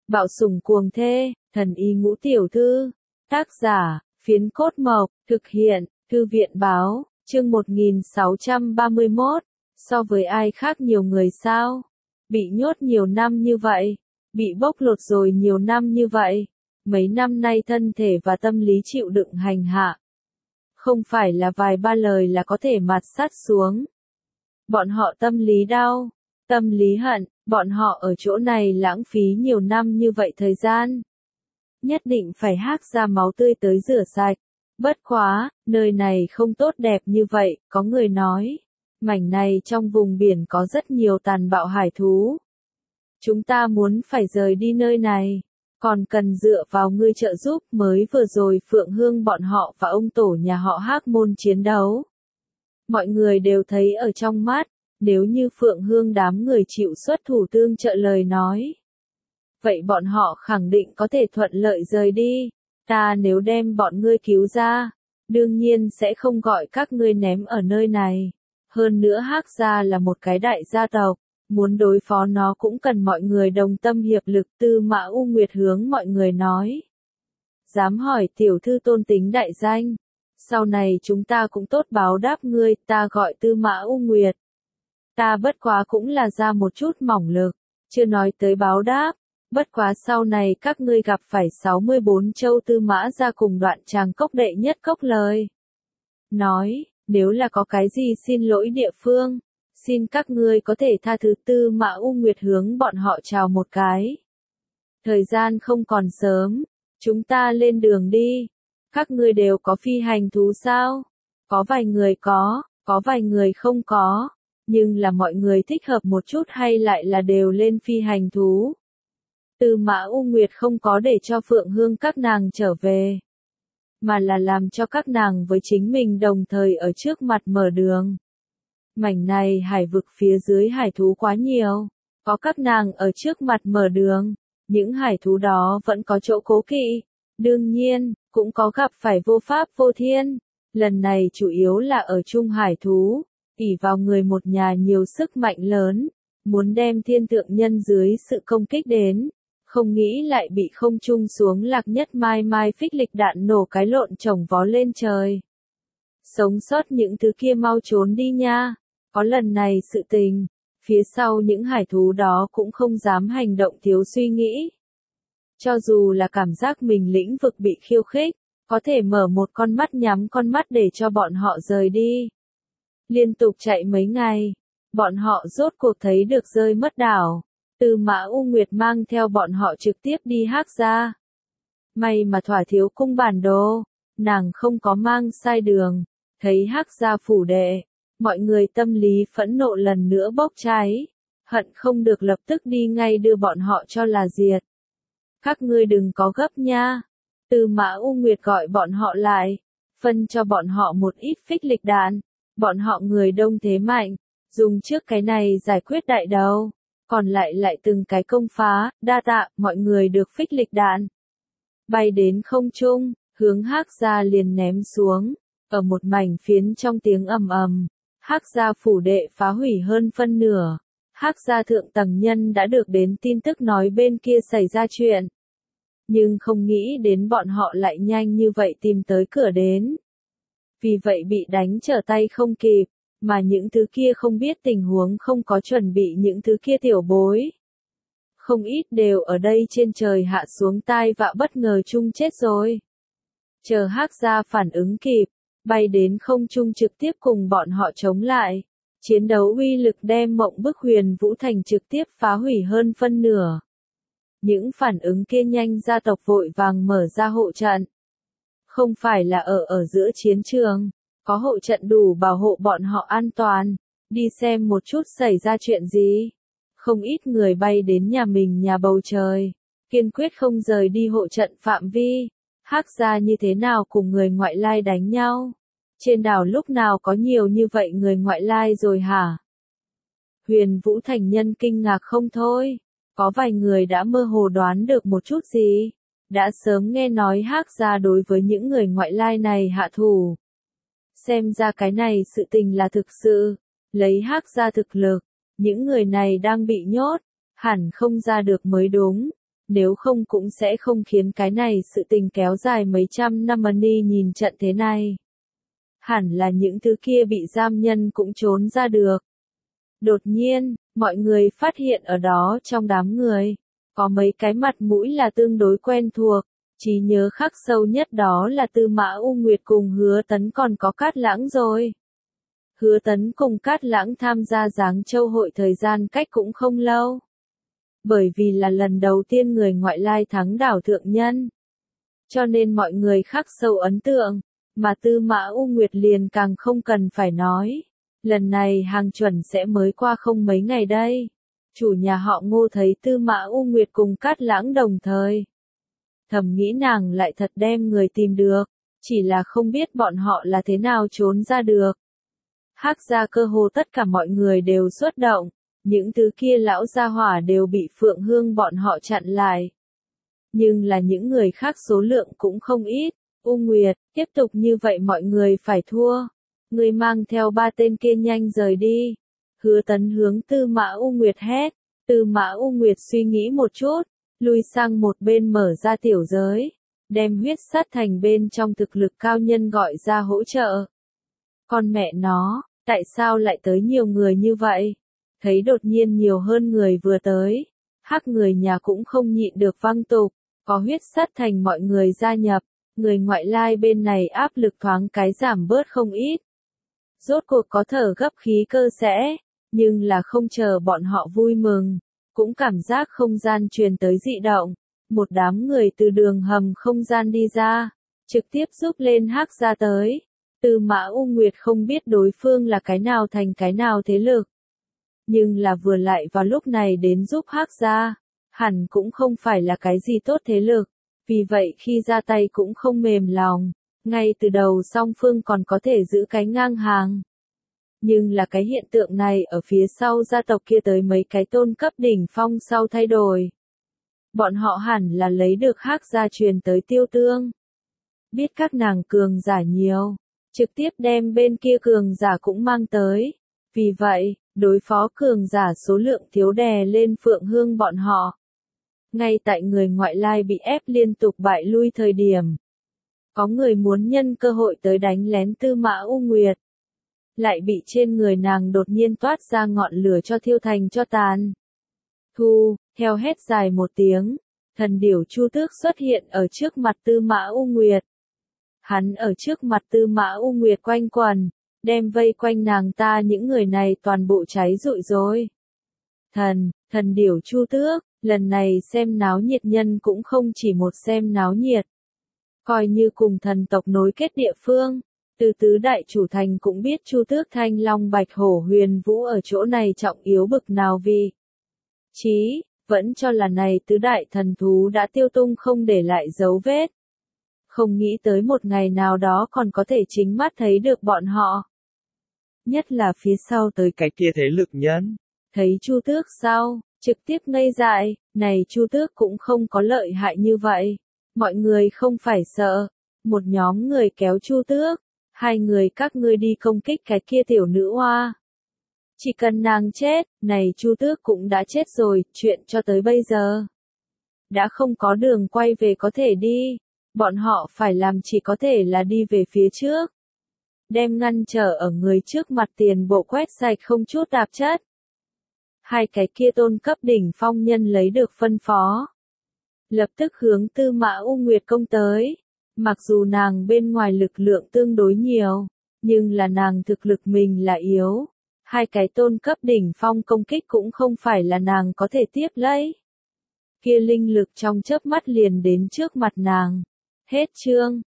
Bạo sủng cuồng thê, thần y ngũ tiểu thư. Tác giả, Phiến Cốt Mộc, thực hiện, Thư viện báo, chương 1631. So với ai khác nhiều người sao? Bị nhốt nhiều năm như vậy, bị bóc lột rồi nhiều năm như vậy, mấy năm nay thân thể và tâm lý chịu đựng hành hạ. Không phải là vài ba lời là có thể mạt sát xuống. Bọn họ tâm lý đau, tâm lý hận, bọn họ ở chỗ này lãng phí nhiều năm như vậy thời gian. Nhất định phải hác ra máu tươi tới rửa sạch. Bất quá, nơi này không tốt đẹp như vậy, có người nói. Mảnh này trong vùng biển có rất nhiều tàn bạo hải thú. Chúng ta muốn phải rời đi nơi này, còn cần dựa vào ngươi trợ giúp. Mới vừa rồi Phượng Hương bọn họ và ông tổ nhà họ Hắc Môn chiến đấu. Mọi người đều thấy ở trong mắt, nếu như Phượng Hương đám người chịu xuất thủ tương trợ lời nói. Vậy bọn họ khẳng định có thể thuận lợi rời đi. Ta nếu đem bọn ngươi cứu ra, đương nhiên sẽ không gọi các ngươi ném ở nơi này. Hơn nữa Hắc gia là một cái đại gia tộc, muốn đối phó nó cũng cần mọi người đồng tâm hiệp lực. Tư Mã U Nguyệt hướng mọi người nói. Dám hỏi tiểu thư tôn tính đại danh, sau này chúng ta cũng tốt báo đáp ngươi. Ta gọi Tư Mã U Nguyệt. Ta bất quá cũng là ra một chút mỏng lực, chưa nói tới báo đáp. Bất quá sau này các ngươi gặp phải 64 châu Tư Mã gia cùng Đoạn Tràng Cốc đệ nhất cốc lời. Nói, nếu là có cái gì xin lỗi địa phương, xin các ngươi có thể tha thứ. Tư Mã U Nguyệt hướng bọn họ chào một cái. Thời gian không còn sớm, chúng ta lên đường đi. Các ngươi đều có phi hành thú sao? Có vài người có vài người không có, nhưng là mọi người thích hợp một chút hay lại là đều lên phi hành thú? Tư Mã U Nguyệt không có để cho Phượng Hương các nàng trở về, mà là làm cho các nàng với chính mình đồng thời ở trước mặt mở đường. Mảnh này hải vực phía dưới hải thú quá nhiều, có các nàng ở trước mặt mở đường, những hải thú đó vẫn có chỗ cố kỵ. Đương nhiên, cũng có gặp phải vô pháp vô thiên. Lần này chủ yếu là ở Trung hải thú, ỷ vào người một nhà nhiều sức mạnh lớn, muốn đem thiên thượng nhân dưới sự công kích đến. Không nghĩ lại bị không trung xuống lạc nhất mai phích lịch đạn nổ cái lộn chồng vó lên trời. Sống sót những thứ kia mau trốn đi nha. Có lần này sự tình, phía sau những hải thú đó cũng không dám hành động thiếu suy nghĩ. Cho dù là cảm giác mình lĩnh vực bị khiêu khích, có thể mở một con mắt nhắm con mắt để cho bọn họ rời đi. Liên tục chạy mấy ngày, bọn họ rốt cuộc thấy được rơi mất đảo. Tư Mã U Nguyệt mang theo bọn họ trực tiếp đi Hắc gia. May mà thỏa thiếu cung bản đồ, nàng không có mang sai đường. Thấy Hắc gia phủ đệ, mọi người tâm lý phẫn nộ lần nữa bốc cháy, hận không được lập tức đi ngay đưa bọn họ cho là diệt. Các ngươi đừng có gấp nha. Tư Mã U Nguyệt gọi bọn họ lại, phân cho bọn họ một ít phích lịch đạn. Bọn họ người đông thế mạnh, dùng trước cái này giải quyết đại đầu. Còn lại từng cái công phá. Đa tạ, mọi người được phích lịch đạn. Bay đến không trung, hướng Hắc gia liền ném xuống. Ở một mảnh phiến trong tiếng ầm ầm, Hắc gia phủ đệ phá hủy hơn phân nửa. Hắc gia thượng tầng nhân đã được đến tin tức nói bên kia xảy ra chuyện. Nhưng không nghĩ đến bọn họ lại nhanh như vậy tìm tới cửa đến. Vì vậy bị đánh trở tay không kịp. Mà những thứ kia không biết tình huống, không có chuẩn bị những thứ kia tiểu bối. Không ít đều ở đây trên trời hạ xuống tai vạ bất ngờ chung chết rồi. Chờ Hắc gia phản ứng kịp, bay đến không trung trực tiếp cùng bọn họ chống lại. Chiến đấu uy lực đem Mộng Bức Huyền Vũ Thành trực tiếp phá hủy hơn phân nửa. Những phản ứng kia nhanh gia tộc vội vàng mở ra hộ trận. Không phải là ở giữa chiến trường. Có hộ trận đủ bảo hộ bọn họ an toàn, đi xem một chút xảy ra chuyện gì. Không ít người bay đến nhà mình nhà bầu trời, kiên quyết không rời đi hộ trận phạm vi. Hắc gia như thế nào cùng người ngoại lai đánh nhau? Trên đảo lúc nào có nhiều như vậy người ngoại lai rồi hả? Huyền Vũ Thành nhân kinh ngạc không thôi, có vài người đã mơ hồ đoán được một chút gì, đã sớm nghe nói Hắc gia đối với những người ngoại lai này hạ thủ. Xem ra cái này sự tình là thực sự, lấy Hắc gia thực lực, những người này đang bị nhốt, hẳn không ra được mới đúng. nếu không cũng sẽ không khiến cái này sự tình kéo dài mấy trăm năm. Ni nhìn trận thế này. Hẳn là những thứ kia bị giam nhân cũng trốn ra được. Đột nhiên, mọi người phát hiện ở đó trong đám người, có mấy cái mặt mũi là tương đối quen thuộc, trí nhớ khắc sâu nhất đó là Tư Mã U Nguyệt cùng Hứa Tấn còn có Cát Lãng rồi. Hứa Tấn cùng Cát Lãng tham gia Giáng Châu hội thời gian cách cũng không lâu. Bởi vì là lần đầu tiên người ngoại lai thắng đảo thượng nhân. Cho nên mọi người khắc sâu ấn tượng, mà Tư Mã U Nguyệt liền càng không cần phải nói. Lần này hàng chuẩn sẽ mới qua không mấy ngày đây. Chủ nhà họ Ngô thấy Tư Mã U Nguyệt cùng Cát Lãng đồng thời. Thầm nghĩ nàng lại thật đem người tìm được, chỉ là không biết bọn họ là thế nào trốn ra được. Hắc gia cơ hồ tất cả mọi người đều xuất động, những thứ kia lão gia hỏa đều bị Phượng Hương bọn họ chặn lại. Nhưng là những người khác số lượng cũng không ít. U Nguyệt, tiếp tục như vậy mọi người phải thua. Người mang theo 3 tên kia nhanh rời đi. Hứa Tấn hướng Tư Mã U Nguyệt hét. Tư Mã U Nguyệt suy nghĩ một chút, lui sang một bên mở ra tiểu giới, đem huyết sát thành bên trong thực lực cao nhân gọi ra hỗ trợ. Con mẹ nó, tại sao lại tới nhiều người như vậy? Thấy đột nhiên nhiều hơn người vừa tới, hắc người nhà cũng không nhịn được văng tục, có huyết sát thành mọi người gia nhập, người ngoại lai bên này áp lực thoáng cái giảm bớt không ít. Rốt cuộc có thở gấp khí cơ sẽ, nhưng là không chờ bọn họ vui mừng, cũng cảm giác không gian truyền tới dị động, một đám người từ đường hầm không gian đi ra, trực tiếp giúp lên hắc ra tới. Tư Mã U Nguyệt không biết đối phương là cái nào thành cái nào thế lực, nhưng là vừa lại vào lúc này đến giúp hắc ra, hẳn cũng không phải là cái gì tốt thế lực, vì vậy khi ra tay cũng không mềm lòng, ngay từ đầu song phương còn có thể giữ cái ngang hàng. Nhưng là cái hiện tượng này ở phía sau gia tộc kia tới mấy cái tôn cấp đỉnh phong sau thay đổi. Bọn họ hẳn là lấy được hắc gia truyền tới Tiêu Tương. Biết các nàng cường giả nhiều, trực tiếp đem bên kia cường giả cũng mang tới. Vì vậy, đối phó cường giả số lượng thiếu đè lên Phượng Hương bọn họ. Ngay tại người ngoại lai bị ép liên tục bại lui thời điểm. Có người muốn nhân cơ hội tới đánh lén Tư Mã U Nguyệt. Lại bị trên người nàng đột nhiên toát ra ngọn lửa cho thiêu thành cho tàn. Thu, theo hét dài một tiếng, thần điểu Chu Tước xuất hiện ở trước mặt Tư Mã U Nguyệt. Hắn ở trước mặt Tư Mã U Nguyệt quanh quần, đem vây quanh nàng ta những người này toàn bộ cháy rụi rồi. Thần điểu Chu Tước, lần này xem náo nhiệt nhân cũng không chỉ một xem náo nhiệt. Coi như cùng thần tộc nối kết địa phương. Từ tứ đại chủ thành cũng biết Chu Tước Thanh Long Bạch Hổ Huyền Vũ ở chỗ này trọng yếu bực nào vì chí, vẫn cho là này tứ đại thần thú đã tiêu tung không để lại dấu vết. Không nghĩ tới một ngày nào đó còn có thể chính mắt thấy được bọn họ. Nhất là phía sau tới cái kia thế lực nhân. Thấy Chu Tước sau, trực tiếp ngây dại, này Chu Tước cũng không có lợi hại như vậy. Mọi người không phải sợ. Một nhóm người kéo Chu Tước. 2 người các ngươi đi công kích cái kia tiểu nữ hoa. Chỉ cần nàng chết, này Chu Tước cũng đã chết rồi, chuyện cho tới bây giờ. Đã không có đường quay về có thể đi, bọn họ phải làm chỉ có thể là đi về phía trước. Đem ngăn trở ở người trước mặt tiền bộ quét sạch không chút tạp chất. 2 cái kia tôn cấp đỉnh phong nhân lấy được phân phó. Lập tức hướng Tư Mã U Nguyệt công tới. Mặc dù nàng bên ngoài lực lượng tương đối nhiều, nhưng là nàng thực lực mình là yếu. 2 cái tôn cấp đỉnh phong công kích cũng không phải là nàng có thể tiếp lấy. Kia linh lực trong chớp mắt liền đến trước mặt nàng. Hết chương.